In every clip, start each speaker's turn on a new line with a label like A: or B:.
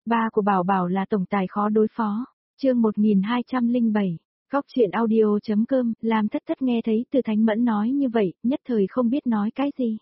A: Ba của Bảo Bảo là tổng tài khó đối phó. Chương 1207. Góc truyện audio.com. Lam Thất Thất nghe thấy Từ Thánh Mẫn nói như vậy, nhất thời không biết nói cái gì.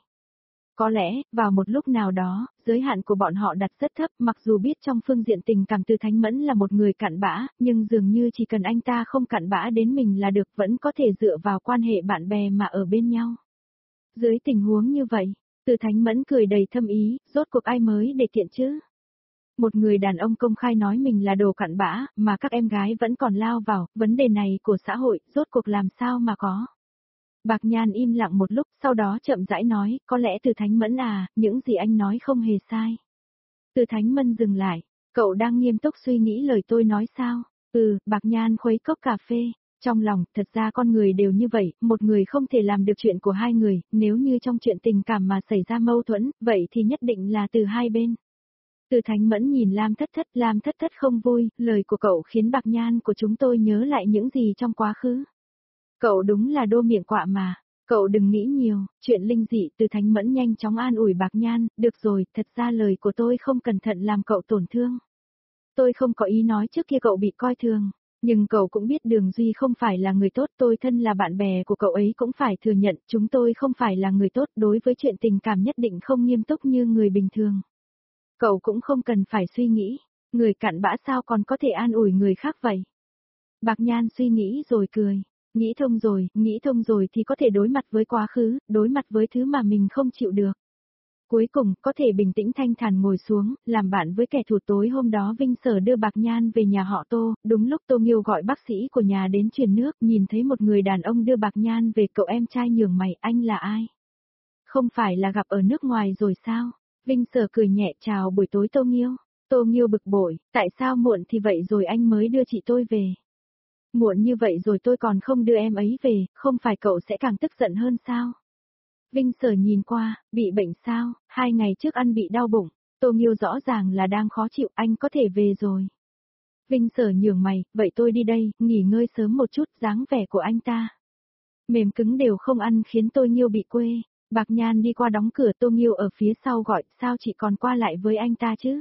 A: Có lẽ, vào một lúc nào đó, giới hạn của bọn họ đặt rất thấp, mặc dù biết trong phương diện tình cảm Từ Thánh Mẫn là một người cặn bã, nhưng dường như chỉ cần anh ta không cặn bã đến mình là được, vẫn có thể dựa vào quan hệ bạn bè mà ở bên nhau. Dưới tình huống như vậy, Từ Thánh Mẫn cười đầy thâm ý, rốt cuộc ai mới để tiện chứ? Một người đàn ông công khai nói mình là đồ cặn bã, mà các em gái vẫn còn lao vào, vấn đề này của xã hội, rốt cuộc làm sao mà có. Bạc Nhan im lặng một lúc, sau đó chậm rãi nói, có lẽ Từ Thánh Mẫn à, những gì anh nói không hề sai. Từ Thánh Mẫn dừng lại, cậu đang nghiêm túc suy nghĩ lời tôi nói sao? Bạc Nhan khuấy cốc cà phê. Trong lòng, thật ra con người đều như vậy, một người không thể làm được chuyện của hai người, nếu như trong chuyện tình cảm mà xảy ra mâu thuẫn, vậy thì nhất định là từ hai bên. Từ Thánh Mẫn nhìn Lam Thất Thất không vui, lời của cậu khiến Bạc Nhan của chúng tôi nhớ lại những gì trong quá khứ. Cậu đúng là đô miệng quạ mà, cậu đừng nghĩ nhiều, chuyện linh dị. Từ Thánh Mẫn nhanh chóng an ủi Bạc Nhan, được rồi, thật ra lời của tôi không cẩn thận làm cậu tổn thương. Tôi không có ý nói trước kia cậu bị coi thường, nhưng cậu cũng biết Đường Duy không phải là người tốt, tôi thân là bạn bè của cậu ấy cũng phải thừa nhận chúng tôi không phải là người tốt, đối với chuyện tình cảm nhất định không nghiêm túc như người bình thường. Cậu cũng không cần phải suy nghĩ, người cặn bã sao còn có thể an ủi người khác vậy. Bạc Nhan suy nghĩ rồi cười, nghĩ thông rồi thì có thể đối mặt với quá khứ, đối mặt với thứ mà mình không chịu được. Cuối cùng, có thể bình tĩnh thanh thản ngồi xuống, làm bạn với kẻ thù. Tối hôm đó Vinh Sở đưa Bạc Nhan về nhà họ Tô, đúng lúc Tô Nghiêu gọi bác sĩ của nhà đến truyền nước, nhìn thấy một người đàn ông đưa Bạc Nhan về, cậu em trai nhường mày, anh là ai? Không phải là gặp ở nước ngoài rồi sao? Vinh Sở cười nhẹ, chào buổi tối Tô Nghiêu. Tô Nghiêu bực bội, tại sao muộn thì vậy rồi anh mới đưa chị tôi về? Muộn như vậy rồi tôi còn không đưa em ấy về, không phải cậu sẽ càng tức giận hơn sao? Vinh Sở nhìn qua, bị bệnh sao, 2 ngày trước ăn bị đau bụng, Tô Nghiêu rõ ràng là đang khó chịu, anh có thể về rồi. Vinh Sở nhường mày, vậy tôi đi đây, nghỉ ngơi sớm một chút. Dáng vẻ của anh ta mềm cứng đều không ăn khiến Tô Nghiêu bị quê. Bạc Nhan đi qua đóng cửa, Tô Nghiêu ở phía sau gọi, sao chị còn qua lại với anh ta chứ?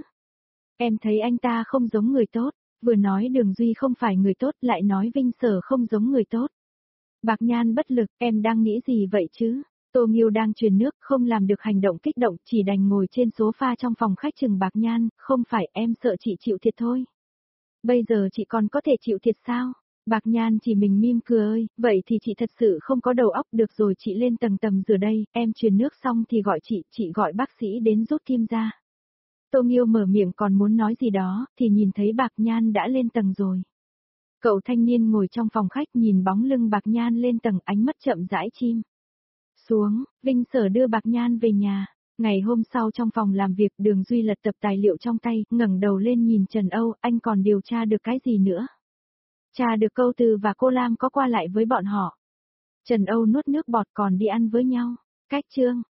A: Em thấy anh ta không giống người tốt, vừa nói Đường Duy không phải người tốt, lại nói Vinh Sở không giống người tốt. Bạc Nhan bất lực, em đang nghĩ gì vậy chứ? Tô Nghiêu đang truyền nước, không làm được hành động kích động, chỉ đành ngồi trên sofa trong phòng khách chừng Bạc Nhan, không phải em sợ chị chịu thiệt thôi. Bây giờ chị còn có thể chịu thiệt sao? Bạc Nhan chỉ mình mỉm cười, vậy thì chị thật sự không có đầu óc, được rồi chị lên tầng tầm rửa đây, em truyền nước xong thì gọi chị gọi bác sĩ đến rút kim ra. Tô Nghiêu mở miệng còn muốn nói gì đó, thì nhìn thấy Bạc Nhan đã lên tầng rồi. Cậu thanh niên ngồi trong phòng khách nhìn bóng lưng Bạc Nhan lên tầng, ánh mắt chậm rãi chim xuống. Vinh Sở đưa Bạc Nhan về nhà. Ngày hôm sau trong phòng làm việc, Đường Duy lật tập tài liệu trong tay, ngẩng đầu lên nhìn Trần Âu, anh còn điều tra được cái gì nữa? Tra được câu Từ và cô Lam có qua lại với bọn họ. Trần Âu nuốt nước bọt, còn đi ăn với nhau. Cách chương